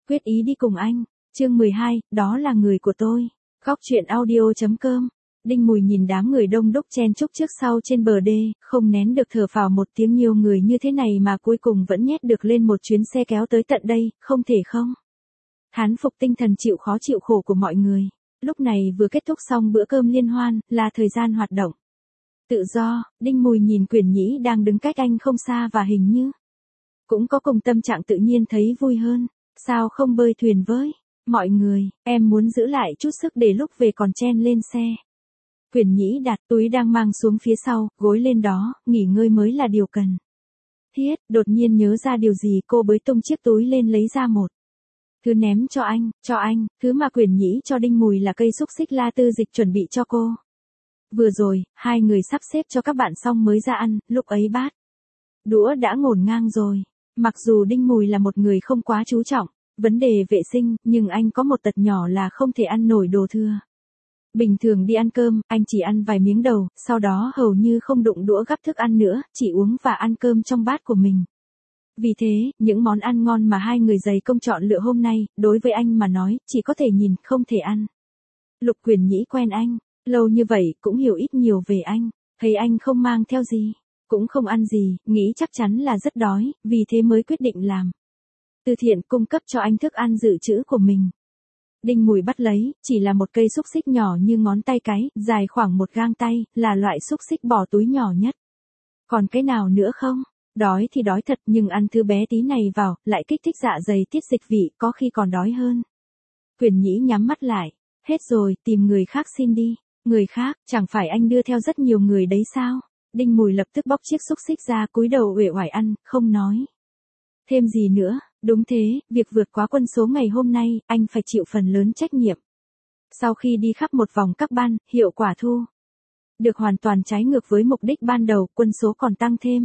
quyết ý đi cùng anh. Chương 12, đó là người của tôi. Góc truyện audio.com. Đinh Mùi nhìn đám người đông đúc chen chúc trước sau trên bờ đê, không nén được thở phào một tiếng, nhiều người như thế này mà cuối cùng vẫn nhét được lên một chuyến xe kéo tới tận đây, không thể không thán phục tinh thần chịu khó chịu khổ của mọi người. Lúc này vừa kết thúc xong bữa cơm liên hoan, là thời gian hoạt động tự do. Đinh Mùi nhìn Quyền Nhĩ đang đứng cách anh không xa và hình như cũng có cùng tâm trạng, tự nhiên thấy vui hơn. Sao không bơi thuyền với mọi người, em muốn giữ lại chút sức để lúc về còn chen lên xe. Quyền Nhĩ đặt túi đang mang xuống phía sau, gối lên đó, nghỉ ngơi mới là điều cần thiết. Đột nhiên nhớ ra điều gì, cô bới tung chiếc túi lên lấy ra một thứ ném cho anh. Thứ mà Quyền Nhĩ cho Đinh Mùi là cây xúc xích La Tư Dịch chuẩn bị cho cô. Vừa rồi, hai người sắp xếp cho các bạn xong mới ra ăn, lúc ấy bát đũa đã ngổn ngang rồi. Mặc dù Đinh Mùi là một người không quá chú trọng vấn đề vệ sinh, nhưng anh có một tật nhỏ là không thể ăn nổi đồ thừa. Bình thường đi ăn cơm, anh chỉ ăn vài miếng đầu, sau đó hầu như không đụng đũa gắp thức ăn nữa, chỉ uống và ăn cơm trong bát của mình. Vì thế, những món ăn ngon mà hai người dày công chọn lựa hôm nay, đối với anh mà nói, chỉ có thể nhìn, không thể ăn. Lục Quyền Nhĩ quen anh lâu như vậy, cũng hiểu ít nhiều về anh. Thấy anh không mang theo gì, cũng không ăn gì, nghĩ chắc chắn là rất đói, vì thế mới quyết định làm từ thiện, cung cấp cho anh thức ăn dự trữ của mình. Đinh Mùi bắt lấy, chỉ là một cây xúc xích nhỏ như ngón tay cái, dài khoảng một gang tay, là loại xúc xích bỏ túi nhỏ nhất. Còn cái nào nữa không? Đói thì đói thật, nhưng ăn thứ bé tí này vào, lại kích thích dạ dày tiết dịch vị, có khi còn đói hơn. Quyền Nhĩ nhắm mắt lại. Hết rồi, tìm người khác xin đi. Người khác, chẳng phải anh đưa theo rất nhiều người đấy sao? Đinh Mùi lập tức bóc chiếc xúc xích ra, cúi đầu uể oải ăn, không nói thêm gì nữa. Đúng thế, việc vượt quá quân số ngày hôm nay, anh phải chịu phần lớn trách nhiệm. Sau khi đi khắp một vòng các ban, hiệu quả thu được hoàn toàn trái ngược với mục đích ban đầu, quân số còn tăng thêm.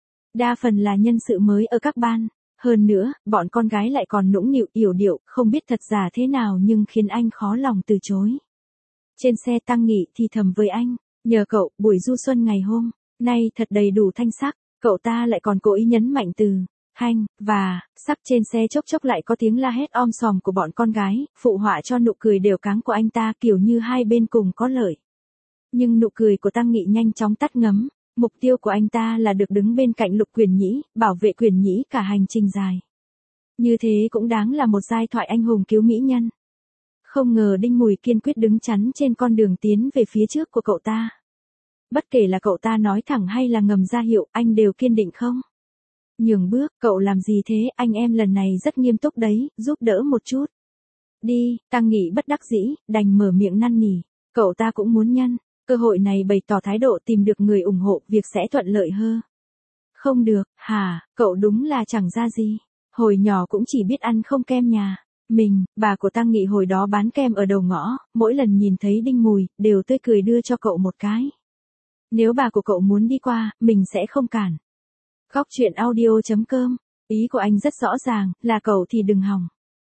Đa phần là nhân sự mới ở các ban. Hơn nữa, bọn con gái lại còn nũng nịu, yểu điệu, không biết thật giả thế nào nhưng khiến anh khó lòng từ chối. Trên xe Tăng Nghị thì thầm với anh, nhờ cậu, buổi du xuân ngày hôm nay thật đầy đủ thanh sắc. Cậu ta lại còn cố ý nhấn mạnh từ thanh và sắc. Trên xe chốc chốc lại có tiếng la hét om sòm của bọn con gái, phụ họa cho nụ cười đều cáng của anh ta, kiểu như hai bên cùng có lợi. Nhưng nụ cười của Tăng Nghị nhanh chóng tắt ngấm. Mục tiêu của anh ta là được đứng bên cạnh Lục Quyền Nhĩ, bảo vệ Quyền Nhĩ cả hành trình dài. Như thế cũng đáng là một giai thoại anh hùng cứu mỹ nhân. Không ngờ Đinh Mùi kiên quyết đứng chắn trên con đường tiến về phía trước của cậu ta. Bất kể là cậu ta nói thẳng hay là ngầm ra hiệu, anh đều kiên định không nhường bước. Cậu làm gì thế, anh em lần này rất nghiêm túc đấy, giúp đỡ một chút đi. Tăng Nghị bất đắc dĩ, đành mở miệng năn nỉ. Cậu ta cũng muốn nhân cơ hội này bày tỏ thái độ, tìm được người ủng hộ, việc sẽ thuận lợi hơn. Không được, hả, cậu đúng là chẳng ra gì. Hồi nhỏ cũng chỉ biết ăn không kem nhà mình. Bà của Tăng Nghị hồi đó bán kem ở đầu ngõ, mỗi lần nhìn thấy Đinh Mùi, đều tươi cười đưa cho cậu một cái. Nếu bà của cậu muốn đi qua, mình sẽ không cản. Góc truyện audio.com. Ý của anh rất rõ ràng, là cậu thì đừng hòng.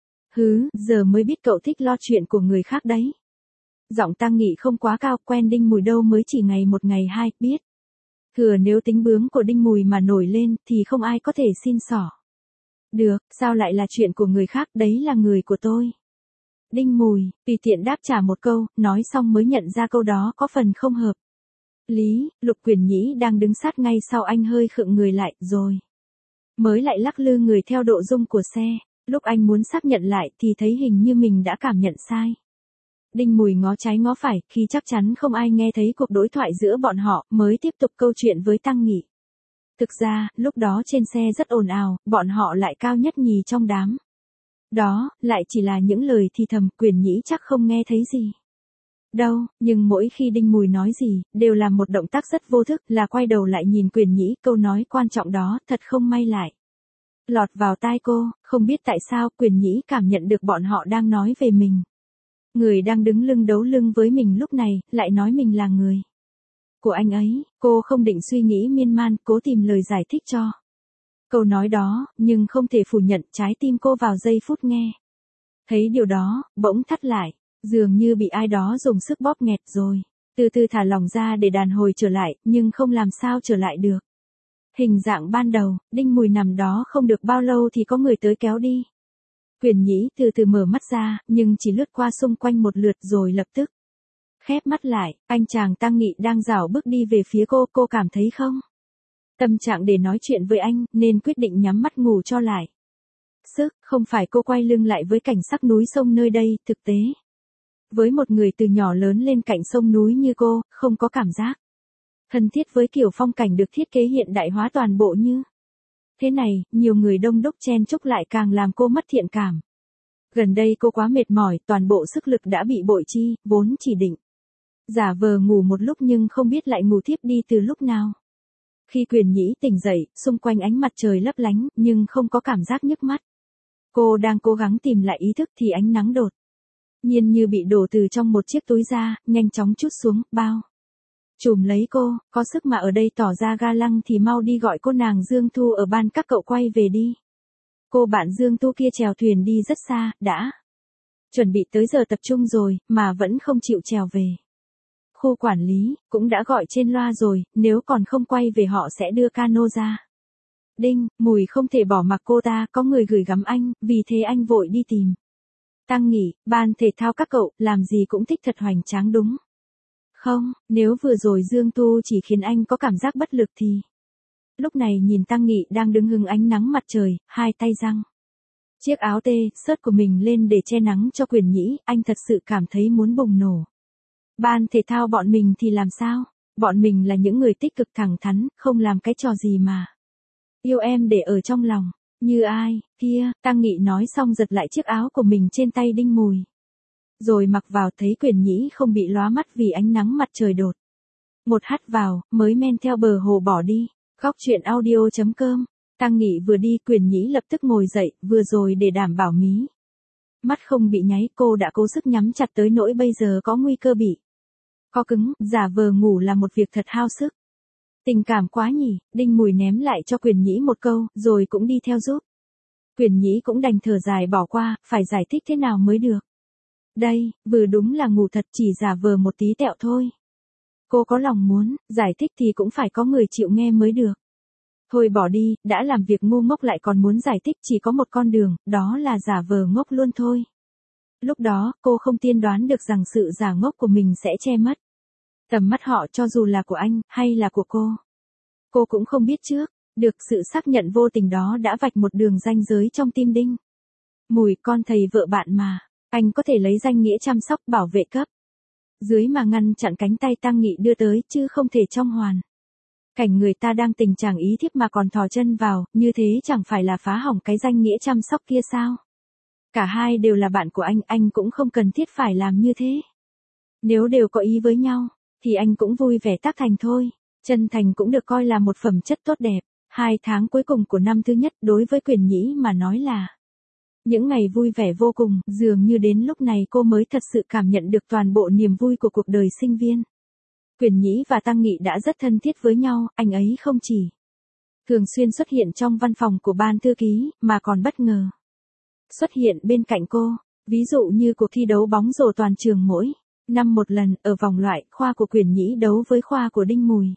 Giờ mới biết cậu thích lo chuyện của người khác đấy. Giọng Tăng Nghị không quá cao, quen Đinh Mùi đâu mới chỉ ngày một ngày hai, biết. Thừa nếu tính bướng của Đinh Mùi mà nổi lên, thì không ai có thể xin xỏ. Được, sao lại là chuyện của người khác, đấy là người của tôi. Đinh Mùi, tùy tiện đáp trả một câu, nói xong mới nhận ra câu đó có phần không hợp lý. Lục Quyền Nhĩ đang đứng sát ngay sau anh hơi khựng người lại, rồi mới lại lắc lư người theo độ rung của xe. Lúc anh muốn xác nhận lại thì thấy hình như mình đã cảm nhận sai. Đinh Mùi ngó trái ngó phải, khi chắc chắn không ai nghe thấy cuộc đối thoại giữa bọn họ, mới tiếp tục câu chuyện với Tăng Nghị. Thực ra, lúc đó trên xe rất ồn ào, bọn họ lại cao nhất nhì trong đám. Đó, lại chỉ là những lời thì thầm, Quyền Nhĩ chắc không nghe thấy gì đâu, nhưng mỗi khi Đinh Mùi nói gì, đều là một động tác rất vô thức, là quay đầu lại nhìn Quyền Nhĩ. Câu nói quan trọng đó, thật không may lại lọt vào tai cô. Không biết tại sao, Quyền Nhĩ cảm nhận được bọn họ đang nói về mình. Người đang đứng lưng đấu lưng với mình lúc này, lại nói mình là người của anh ấy. Cô không định suy nghĩ miên man, cố tìm lời giải thích cho câu nói đó, nhưng không thể phủ nhận, trái tim cô vào giây phút nghe thấy điều đó, bỗng thắt lại, dường như bị ai đó dùng sức bóp nghẹt rồi. Từ từ thả lỏng ra để đàn hồi trở lại, nhưng không làm sao trở lại được hình dạng ban đầu. Đinh Mùi nằm đó không được bao lâu thì có người tới kéo đi Quyền Nhĩ từ từ mở mắt ra, nhưng chỉ lướt qua xung quanh một lượt rồi lập tức khép mắt lại, anh chàng Tăng Nghị đang rảo bước đi về phía cô cảm thấy không? Tâm trạng để nói chuyện với anh, nên quyết định nhắm mắt ngủ cho lại. Không phải cô quay lưng lại với cảnh sắc núi sông nơi đây, thực tế. Với một người từ nhỏ lớn lên cạnh sông núi như cô, không có cảm giác thân thiết với kiểu phong cảnh được thiết kế hiện đại hóa toàn bộ như thế này, nhiều người đông đúc chen chúc lại càng làm cô mất thiện cảm. Gần đây cô quá mệt mỏi, toàn bộ sức lực đã bị bội chi, vốn chỉ định giả vờ ngủ một lúc nhưng không biết lại ngủ thiếp đi từ lúc nào. Khi Quyền Nhĩ tỉnh dậy, xung quanh ánh mặt trời lấp lánh, nhưng không có cảm giác nhức mắt. Cô đang cố gắng tìm lại ý thức thì ánh nắng đột nhiên như bị đổ từ trong một chiếc túi ra, nhanh chóng trút xuống, bao trùm lấy cô, có sức mà ở đây tỏ ra ga lăng thì mau đi gọi cô nàng Dương Thu ở ban các cậu quay về đi. Cô bạn Dương Thu kia chèo thuyền đi rất xa, đã chuẩn bị tới giờ tập trung rồi, mà vẫn không chịu chèo về. Khu quản lý, cũng đã gọi trên loa rồi, nếu còn không quay về họ sẽ đưa cano ra. Đinh, Mùi không thể bỏ mặc cô ta, có người gửi gắm anh, vì thế anh vội đi tìm. Tăng Nghị, ban thể thao các cậu, làm gì cũng thích thật hoành tráng đúng không? Nếu vừa rồi Dương Tu chỉ khiến anh có cảm giác bất lực thì lúc này nhìn Tăng Nghị đang đứng hứng ánh nắng mặt trời, hai tay giăng chiếc áo sớt của mình lên để che nắng cho Quyền Nhĩ, anh thật sự cảm thấy muốn bùng nổ. Ban thể thao bọn mình thì làm sao? Bọn mình là những người tích cực thẳng thắn, không làm cái trò gì mà yêu em để ở trong lòng. Như ai, kia, Tăng Nghị nói xong giật lại chiếc áo của mình trên tay Đinh Mùi. Rồi mặc vào, thấy Quyền Nhĩ không bị lóa mắt vì ánh nắng mặt trời đột một hắt vào, mới men theo bờ hồ bỏ đi. Góc truyện audio.com. Tăng Nghị vừa đi, Quyền Nhĩ lập tức ngồi dậy, vừa rồi để đảm bảo mí mắt không bị nháy, cô đã cố sức nhắm chặt tới nỗi bây giờ có nguy cơ bị co cứng, giả vờ ngủ là một việc thật hao sức. Tình cảm quá nhỉ, Đinh Mùi ném lại cho Quyền Nhĩ một câu, rồi cũng đi theo giúp. Quyền Nhĩ cũng đành thở dài bỏ qua, phải giải thích thế nào mới được. Đây, vừa đúng là ngủ thật, chỉ giả vờ một tí tẹo thôi. Cô có lòng muốn giải thích thì cũng phải có người chịu nghe mới được. Thôi bỏ đi, đã làm việc ngu ngốc lại còn muốn giải thích, chỉ có một con đường, đó là giả vờ ngốc luôn thôi. Lúc đó, cô không tiên đoán được rằng sự giả ngốc của mình sẽ che mất tầm mắt họ, cho dù là của anh, hay là của cô. Cô cũng không biết trước được sự xác nhận vô tình đó đã vạch một đường ranh giới trong tim Đinh Mùi, con thầy vợ bạn mà. Anh có thể lấy danh nghĩa chăm sóc bảo vệ cấp dưới mà ngăn chặn cánh tay Tăng Nghị đưa tới, chứ không thể trong hoàn cảnh người ta đang tình trạng ý thiếp mà còn thò chân vào, như thế chẳng phải là phá hỏng cái danh nghĩa chăm sóc kia sao? Cả hai đều là bạn của anh cũng không cần thiết phải làm như thế. Nếu đều có ý với nhau, thì anh cũng vui vẻ tác thành thôi. Chân thành cũng được coi là một phẩm chất tốt đẹp. 2 tháng cuối cùng của năm thứ nhất đối với Quyền Nhĩ mà nói là những ngày vui vẻ vô cùng, dường như đến lúc này cô mới thật sự cảm nhận được toàn bộ niềm vui của cuộc đời sinh viên. Quyền Nhĩ và Tăng Nghị đã rất thân thiết với nhau, anh ấy không chỉ thường xuyên xuất hiện trong văn phòng của ban thư ký, mà còn bất ngờ xuất hiện bên cạnh cô. Ví dụ như cuộc thi đấu bóng rổ toàn trường mỗi năm một lần, ở vòng loại, khoa của Quyền Nhĩ đấu với khoa của Đinh Mùi.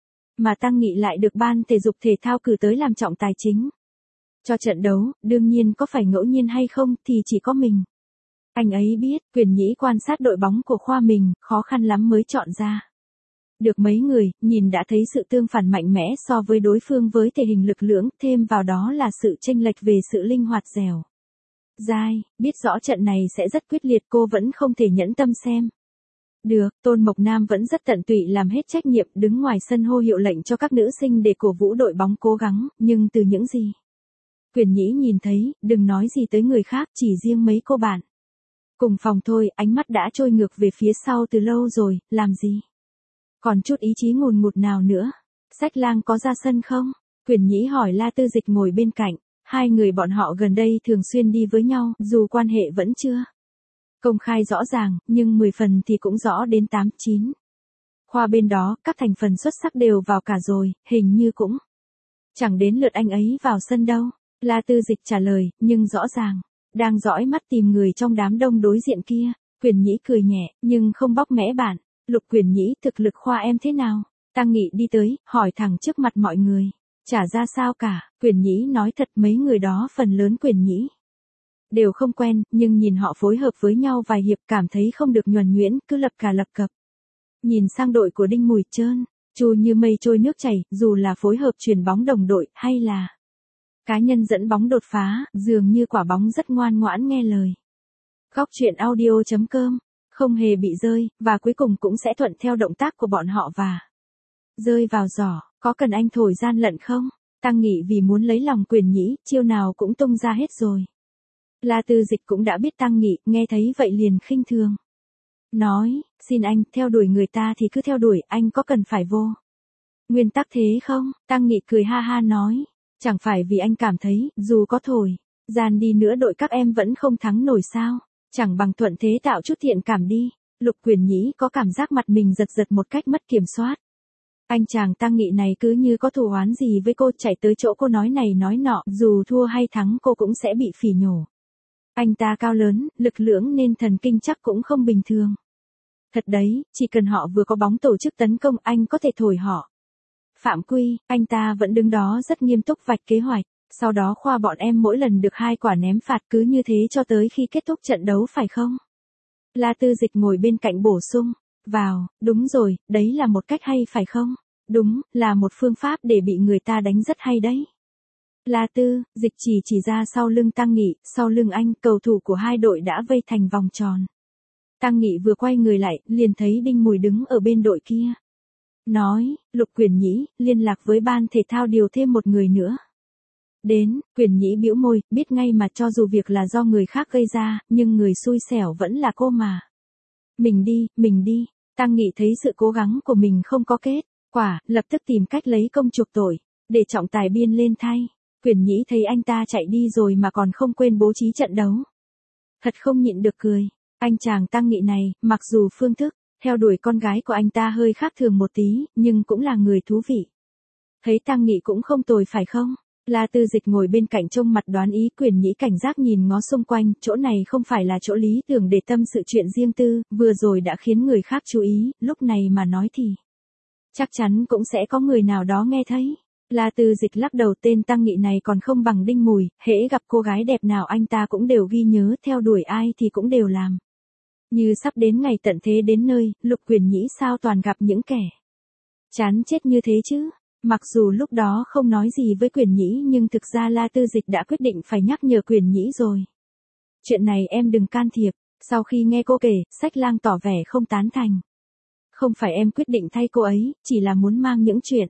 Mà Tăng Nghị lại được ban thể dục thể thao cử tới làm trọng tài chính cho trận đấu, đương nhiên có phải ngẫu nhiên hay không thì chỉ có mình anh ấy biết. Quyền Nhĩ quan sát đội bóng của khoa mình, khó khăn lắm mới chọn ra được mấy người, nhìn đã thấy sự tương phản mạnh mẽ so với đối phương với thể hình lực lưỡng, thêm vào đó là sự chênh lệch về sự linh hoạt dẻo dai, biết rõ trận này sẽ rất quyết liệt, cô vẫn không thể nhẫn tâm xem được. Tôn Mộc Nam vẫn rất tận tụy làm hết trách nhiệm, đứng ngoài sân hô hiệu lệnh cho các nữ sinh để cổ vũ đội bóng cố gắng, nhưng từ những gì Quyền Nhĩ nhìn thấy, đừng nói gì tới người khác, chỉ riêng mấy cô bạn cùng phòng thôi, ánh mắt đã trôi ngược về phía sau từ lâu rồi, làm gì còn chút ý chí ngùn ngụt nào nữa. Sách Lang có ra sân không? Quyền Nhĩ hỏi La Tư Dịch ngồi bên cạnh. Hai người bọn họ gần đây thường xuyên đi với nhau, dù quan hệ vẫn chưa công khai rõ ràng, nhưng 10 phần thì cũng rõ đến 8-9. Khoa bên đó, các thành phần xuất sắc đều vào cả rồi, hình như cũng chẳng đến lượt anh ấy vào sân đâu. La Tư Dịch trả lời, nhưng rõ ràng đang dõi mắt tìm người trong đám đông đối diện kia. Quyền Nhĩ cười nhẹ, nhưng không bóc mẽ bạn. Lục Quyền Nhĩ, thực lực khoa em thế nào? Tăng Nghị đi tới, hỏi thẳng trước mặt mọi người. Chả ra sao cả, Quyền Nhĩ nói thật, mấy người đó phần lớn Quyền Nhĩ Đều không quen, nhưng nhìn họ phối hợp với nhau vài hiệp cảm thấy không được nhuần nhuyễn, cứ lập cà lập cập. Nhìn sang đội của Đinh Mùi trơn, tru như mây trôi nước chảy, dù là phối hợp chuyền bóng đồng đội, hay là cá nhân dẫn bóng đột phá, dường như quả bóng rất ngoan ngoãn nghe lời. Góc truyện audio.com, không hề bị rơi, và cuối cùng cũng sẽ thuận theo động tác của bọn họ và rơi vào giỏ, có cần anh thổi gian lận không? Tăng Nghị vì muốn lấy lòng Quyền Nhĩ, chiêu nào cũng tung ra hết rồi. La Tư Dịch cũng đã biết Tăng Nghị, nghe thấy vậy liền khinh thường. Nói, xin anh, theo đuổi người ta thì cứ theo đuổi, anh có cần phải vô nguyên tắc thế không? Tăng Nghị cười ha ha nói, chẳng phải vì anh cảm thấy, dù có thổi gian đi nữa đội các em vẫn không thắng nổi sao? Chẳng bằng thuận thế tạo chút thiện cảm đi. Lục Quyền Nhĩ có cảm giác mặt mình giật giật một cách mất kiểm soát. Anh chàng Tăng Nghị này cứ như có thù oán gì với cô, chạy tới chỗ cô nói này nói nọ, dù thua hay thắng cô cũng sẽ bị phỉ nhổ. Anh ta cao lớn, lực lưỡng nên thần kinh chắc cũng không bình thường. Thật đấy, chỉ cần họ vừa có bóng tổ chức tấn công anh có thể thổi họ. Phạm quy, anh ta vẫn đứng đó rất nghiêm túc vạch kế hoạch, sau đó khoa bọn em mỗi lần được 2 quả ném phạt cứ như thế cho tới khi kết thúc trận đấu phải không? La Tư Dịch ngồi bên cạnh bổ sung, vào, đúng rồi, đấy là một cách hay phải không? Đúng, là một phương pháp để bị người ta đánh rất hay đấy. La Tư Dịch chỉ ra sau lưng Tăng Nghị, sau lưng anh, cầu thủ của hai đội đã vây thành vòng tròn. Tăng Nghị vừa quay người lại, liền thấy Đinh Mùi đứng ở bên đội kia. Nói, Lục Quyền Nhĩ, liên lạc với ban thể thao điều thêm một người nữa. Đến, Quyền Nhĩ bĩu môi, biết ngay mà cho dù việc là do người khác gây ra, nhưng người xui xẻo vẫn là cô mà. Mình đi. Tăng Nghị thấy sự cố gắng của mình không có kết quả, lập tức tìm cách lấy công chuộc tội, để trọng tài biên lên thay. Quyền Nhĩ thấy anh ta chạy đi rồi mà còn không quên bố trí trận đấu. Thật không nhịn được cười. Anh chàng Tăng Nghị này, mặc dù phương thức theo đuổi con gái của anh ta hơi khác thường một tí, nhưng cũng là người thú vị. Thấy Tăng Nghị cũng không tồi phải không? La Tư Dịch ngồi bên cạnh trông mặt đoán ý, Quyền Nhĩ cảnh giác nhìn ngó xung quanh, chỗ này không phải là chỗ lý tưởng để tâm sự chuyện riêng tư, vừa rồi đã khiến người khác chú ý, lúc này mà nói thì chắc chắn cũng sẽ có người nào đó nghe thấy. La Tư Dịch lắc đầu, tên Tăng Nghị này còn không bằng Đinh Mùi, hễ gặp cô gái đẹp nào anh ta cũng đều ghi nhớ, theo đuổi ai thì cũng đều làm. Như sắp đến ngày tận thế đến nơi, Lục Quyền Nhĩ sao toàn gặp những kẻ chán chết như thế chứ? Mặc dù lúc đó không nói gì với Quyền Nhĩ nhưng thực ra La Tư Dịch đã quyết định phải nhắc nhở Quyền Nhĩ rồi. Chuyện này em đừng can thiệp. Sau khi nghe cô kể, Sách Lang tỏ vẻ không tán thành. Không phải em quyết định thay cô ấy, chỉ là muốn mang những chuyện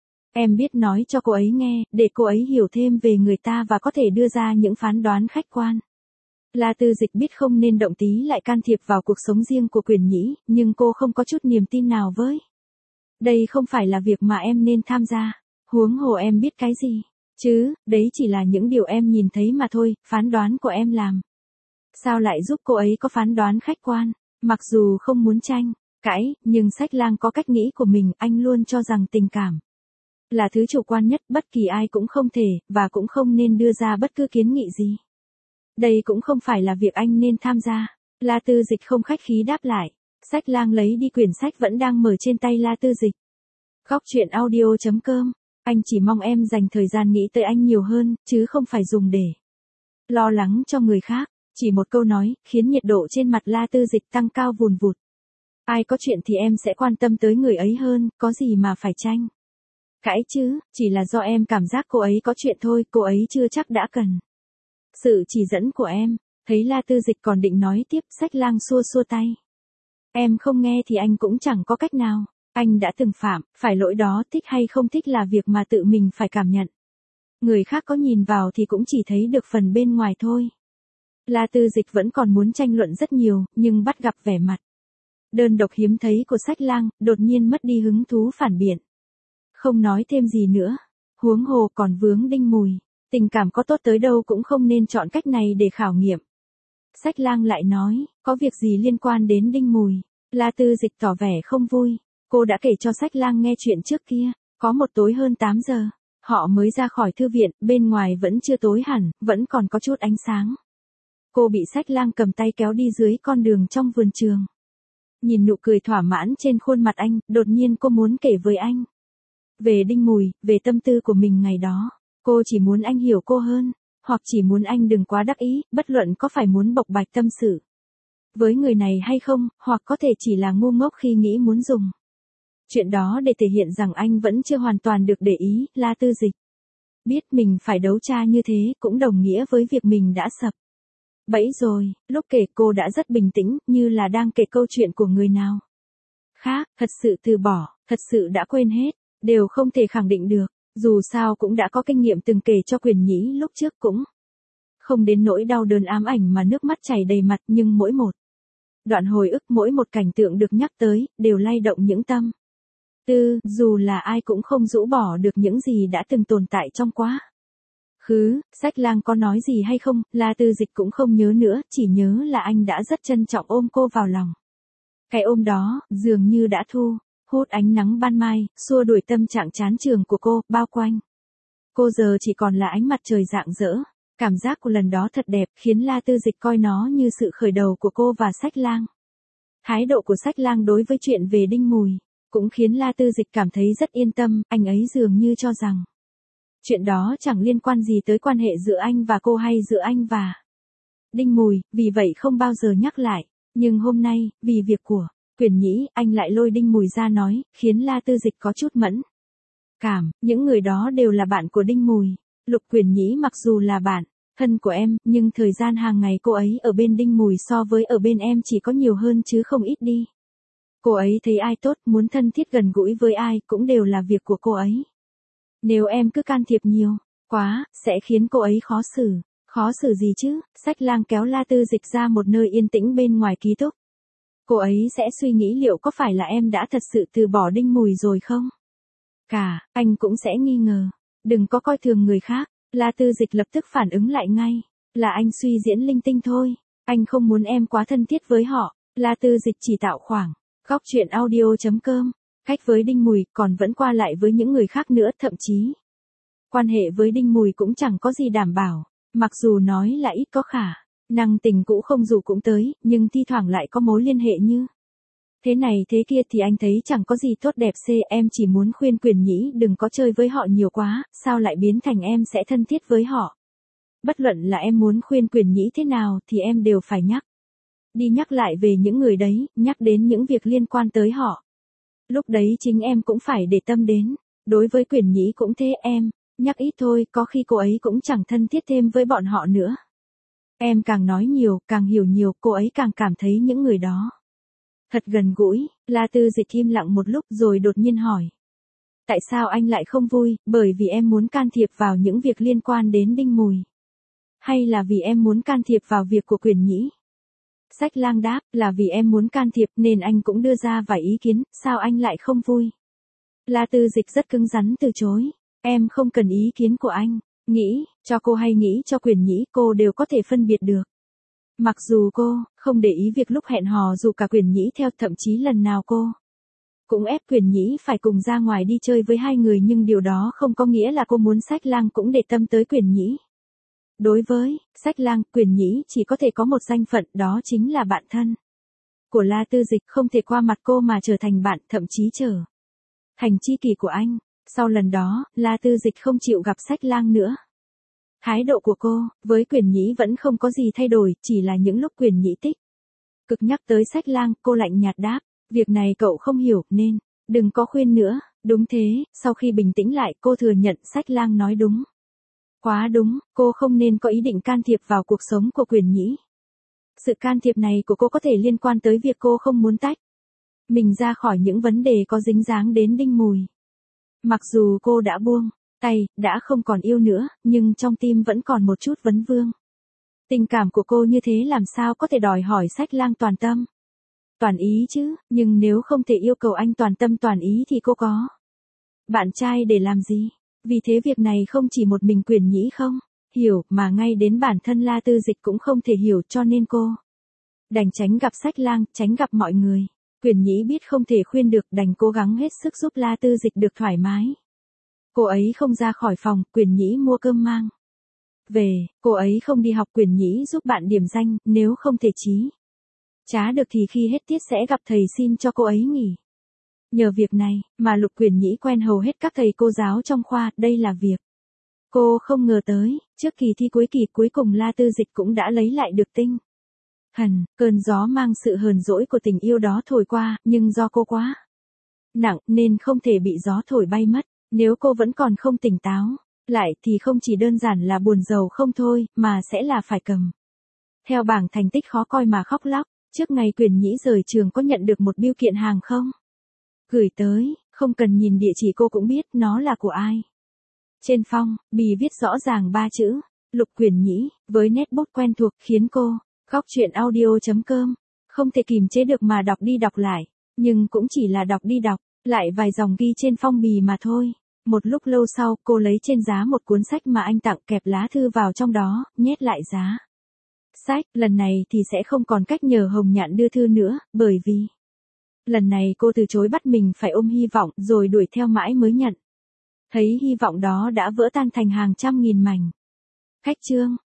em biết nói cho cô ấy nghe, để cô ấy hiểu thêm về người ta và có thể đưa ra những phán đoán khách quan. La Tư Dịch biết không nên động tí lại can thiệp vào cuộc sống riêng của Quyền Nhĩ, nhưng cô không có chút niềm tin nào với. Đây không phải là việc mà em nên tham gia. Huống hồ em biết cái gì chứ, đấy chỉ là những điều em nhìn thấy mà thôi, phán đoán của em làm sao lại giúp cô ấy có phán đoán khách quan. Mặc dù không muốn tranh cãi, nhưng Sách Lang có cách nghĩ của mình, anh luôn cho rằng tình cảm là thứ chủ quan nhất, bất kỳ ai cũng không thể, và cũng không nên đưa ra bất cứ kiến nghị gì. Đây cũng không phải là việc anh nên tham gia. La Tư Dịch không khách khí đáp lại. Sách Lang lấy đi quyển sách vẫn đang mở trên tay La Tư Dịch. Góc truyện audio.com, anh chỉ mong em dành thời gian nghĩ tới anh nhiều hơn, chứ không phải dùng để lo lắng cho người khác. Chỉ một câu nói, khiến nhiệt độ trên mặt La Tư Dịch tăng cao vùn vụt. Ai có chuyện thì em sẽ quan tâm tới người ấy hơn, có gì mà phải tranh cãi chứ, chỉ là do em cảm giác cô ấy có chuyện thôi, cô ấy chưa chắc đã cần sự chỉ dẫn của em. Thấy La Tư Dịch còn định nói tiếp, Sách Lang xua xua tay. Em không nghe thì anh cũng chẳng có cách nào. Anh đã từng phạm phải lỗi đó, thích hay không thích là việc mà tự mình phải cảm nhận. Người khác có nhìn vào thì cũng chỉ thấy được phần bên ngoài thôi. La Tư Dịch vẫn còn muốn tranh luận rất nhiều, nhưng bắt gặp vẻ mặt đơn độc hiếm thấy của Sách Lang, đột nhiên mất đi hứng thú phản biện. Không nói thêm gì nữa. Huống hồ còn vướng Đinh Mùi. Tình cảm có tốt tới đâu cũng không nên chọn cách này để khảo nghiệm. Sách Lang lại nói, có việc gì liên quan đến Đinh Mùi? La Tư Dịch tỏ vẻ không vui. Cô đã kể cho Sách Lang nghe chuyện trước kia. Có một tối hơn 8 giờ, họ mới ra khỏi thư viện, bên ngoài vẫn chưa tối hẳn, vẫn còn có chút ánh sáng. Cô bị Sách Lang cầm tay kéo đi dưới con đường trong vườn trường. Nhìn nụ cười thỏa mãn trên khuôn mặt anh, đột nhiên cô muốn kể với anh về Đinh Mùi, về tâm tư của mình ngày đó. Cô chỉ muốn anh hiểu cô hơn. hoặc chỉ muốn anh đừng quá đắc ý, bất luận có phải muốn bộc bạch tâm sự với người này hay không, hoặc có thể chỉ là ngu ngốc khi nghĩ muốn dùng chuyện đó để thể hiện rằng anh vẫn chưa hoàn toàn được để ý. La Tư Dịch biết mình phải đấu tra như thế cũng đồng nghĩa với việc mình đã sập bẫy rồi. Lúc kể cô đã rất bình tĩnh, như là đang kể câu chuyện của người nào khác, thật sự từ bỏ, thật sự đã quên hết, đều không thể khẳng định được. Dù sao cũng đã có kinh nghiệm từng kể cho Quyền Nhĩ lúc trước, cũng không đến nỗi đau đớn ám ảnh mà nước mắt chảy đầy mặt, nhưng mỗi một đoạn hồi ức, mỗi một cảnh tượng được nhắc tới, đều lay động những tâm tư, dù là ai cũng không rũ bỏ được những gì đã từng tồn tại trong quá khứ. Sách Lang có nói gì hay không, La Tư Dịch cũng không nhớ nữa, chỉ nhớ là anh đã rất trân trọng ôm cô vào lòng. Cái ôm đó, dường như đã thu hút ánh nắng ban mai, xua đuổi tâm trạng chán chường của cô, bao quanh cô giờ chỉ còn là ánh mặt trời rạng rỡ. Cảm giác của lần đó thật đẹp, khiến La Tư Dịch coi nó như sự khởi đầu của cô và Sách Lang. Thái độ của Sách Lang đối với chuyện về Đinh Mùi cũng khiến La Tư Dịch cảm thấy rất yên tâm, anh ấy dường như cho rằng chuyện đó chẳng liên quan gì tới quan hệ giữa anh và cô hay giữa anh và Đinh Mùi, vì vậy không bao giờ nhắc lại. Nhưng hôm nay, vì việc của Quyền Nhĩ, anh lại lôi Đinh Mùi ra nói, khiến La Tư Dịch có chút mẫn cảm. Những người đó đều là bạn của Đinh Mùi. Lục Quyền Nhĩ mặc dù là bạn thân của em, nhưng thời gian hàng ngày cô ấy ở bên Đinh Mùi so với ở bên em chỉ có nhiều hơn chứ không ít đi. Cô ấy thấy ai tốt, muốn thân thiết gần gũi với ai cũng đều là việc của cô ấy. Nếu em cứ can thiệp nhiều quá, sẽ khiến cô ấy khó xử. Khó xử gì chứ? Sách Lang kéo La Tư Dịch ra một nơi yên tĩnh bên ngoài ký túc. Cô ấy sẽ suy nghĩ liệu có phải là em đã thật sự từ bỏ Đinh Mùi rồi không? Anh cũng sẽ nghi ngờ. Đừng có coi thường người khác. La Tư Dịch lập tức phản ứng lại ngay. Là anh suy diễn linh tinh thôi. Anh không muốn em quá thân thiết với họ. La Tư Dịch chỉ tạo khoảng góc chuyện audio.com. Cách với Đinh Mùi, còn vẫn qua lại với những người khác nữa, thậm chí quan hệ với Đinh Mùi cũng chẳng có gì đảm bảo. Mặc dù nói là ít có khả năng tình cũ không dù cũng tới, nhưng thi thoảng lại có mối liên hệ như thế này thế kia thì anh thấy chẳng có gì tốt đẹp. Em chỉ muốn khuyên Quyền Nhĩ đừng có chơi với họ nhiều quá, sao lại biến thành em sẽ thân thiết với họ. Bất luận là em muốn khuyên Quyền Nhĩ thế nào thì em đều phải nhắc đi nhắc lại về những người đấy, nhắc đến những việc liên quan tới họ. Lúc đấy chính em cũng phải để tâm đến. Đối với Quyền Nhĩ cũng thế, em nhắc ít thôi, có khi cô ấy cũng chẳng thân thiết thêm với bọn họ nữa. Em càng nói nhiều, càng hiểu nhiều, cô ấy càng cảm thấy những người đó thật gần gũi. La Tư Dịch im lặng một lúc rồi đột nhiên hỏi. Tại sao anh lại không vui, bởi vì em muốn can thiệp vào những việc liên quan đến Đinh Mùi? Hay là vì em muốn can thiệp vào việc của Quyền Nhĩ? Sách Lang đáp, là vì em muốn can thiệp nên anh cũng đưa ra vài ý kiến, sao anh lại không vui? La Tư Dịch rất cứng rắn từ chối. Em không cần ý kiến của anh. Nghĩ cho cô hay nghĩ cho Quyền Nhĩ, cô đều có thể phân biệt được. Mặc dù cô không để ý việc lúc hẹn hò dù cả Quyền Nhĩ theo, thậm chí lần nào cô cũng ép Quyền Nhĩ phải cùng ra ngoài đi chơi với hai người, nhưng điều đó không có nghĩa là cô muốn Sách Lang cũng để tâm tới Quyền Nhĩ. Đối với Sách Lang, Quyền Nhĩ chỉ có thể có một danh phận, đó chính là bạn thân của La Tư Dịch, không thể qua mặt cô mà trở thành bạn, thậm chí trở thành tri kỷ của anh. Sau lần đó, La Tư Dịch không chịu gặp Sách Lang nữa. Thái độ của cô với Quyền Nhĩ vẫn không có gì thay đổi, chỉ là những lúc Quyền Nhĩ tích cực nhắc tới Sách Lang, cô lạnh nhạt đáp, việc này cậu không hiểu nên đừng có khuyên nữa. Đúng thế, sau khi bình tĩnh lại, cô thừa nhận Sách Lang nói đúng. Quá đúng, cô không nên có ý định can thiệp vào cuộc sống của Quyền Nhĩ. Sự can thiệp này của cô có thể liên quan tới việc cô không muốn tách mình ra khỏi những vấn đề có dính dáng đến Đinh Mùi. Mặc dù cô đã buông tay, đã không còn yêu nữa, nhưng trong tim vẫn còn một chút vấn vương. Tình cảm của cô như thế làm sao có thể đòi hỏi Sách Lang toàn tâm toàn ý chứ, nhưng nếu không thể yêu cầu anh toàn tâm toàn ý thì cô có bạn trai để làm gì? Vì thế việc này không chỉ một mình Quyền Nhĩ không hiểu, mà ngay đến bản thân La Tư Dịch cũng không thể hiểu, cho nên cô đành tránh gặp Sách Lang, tránh gặp mọi người. Quyền Nhĩ biết không thể khuyên được, đành cố gắng hết sức giúp La Tư Dịch được thoải mái. Cô ấy không ra khỏi phòng, Quyền Nhĩ mua cơm mang về. Cô ấy không đi học, Quyền Nhĩ giúp bạn điểm danh, nếu không thể chí trá được thì khi hết tiết sẽ gặp thầy xin cho cô ấy nghỉ. Nhờ việc này mà Lục Quyền Nhĩ quen hầu hết các thầy cô giáo trong khoa, đây là việc Cô không ngờ tới, trước kỳ thi cuối kỳ cuối cùng La Tư Dịch cũng đã lấy lại được tinh thần, cơn gió mang sự hờn dỗi của tình yêu đó thổi qua, nhưng do cô quá nặng nên không thể bị gió thổi bay mất. Nếu cô vẫn còn không tỉnh táo lại thì không chỉ đơn giản là buồn rầu không thôi, mà sẽ là phải cầm theo bảng thành tích khó coi mà khóc lóc. Trước ngày Quyền Nhĩ rời trường có nhận được một bưu kiện hàng không? Gửi tới, không cần nhìn địa chỉ cô cũng biết nó là của ai. Trên phong bì viết rõ ràng 3 chữ, Lục Quyền Nhĩ, với nét bút quen thuộc khiến cô, Góc Chuyện Audio.com, không thể kìm chế được mà đọc đi đọc lại. Nhưng cũng chỉ là đọc đi đọc lại vài dòng ghi trên phong bì mà thôi. Một lúc lâu sau, cô lấy trên giá một cuốn sách mà anh tặng, kẹp lá thư vào trong đó, nhét lại giá sách. Lần này thì sẽ không còn cách nhờ Hồng Nhạn đưa thư nữa, bởi vì lần này cô từ chối, bắt mình phải ôm hy vọng, rồi đuổi theo mãi mới nhận thấy hy vọng đó đã vỡ tan thành hàng trăm nghìn mảnh. Khách chương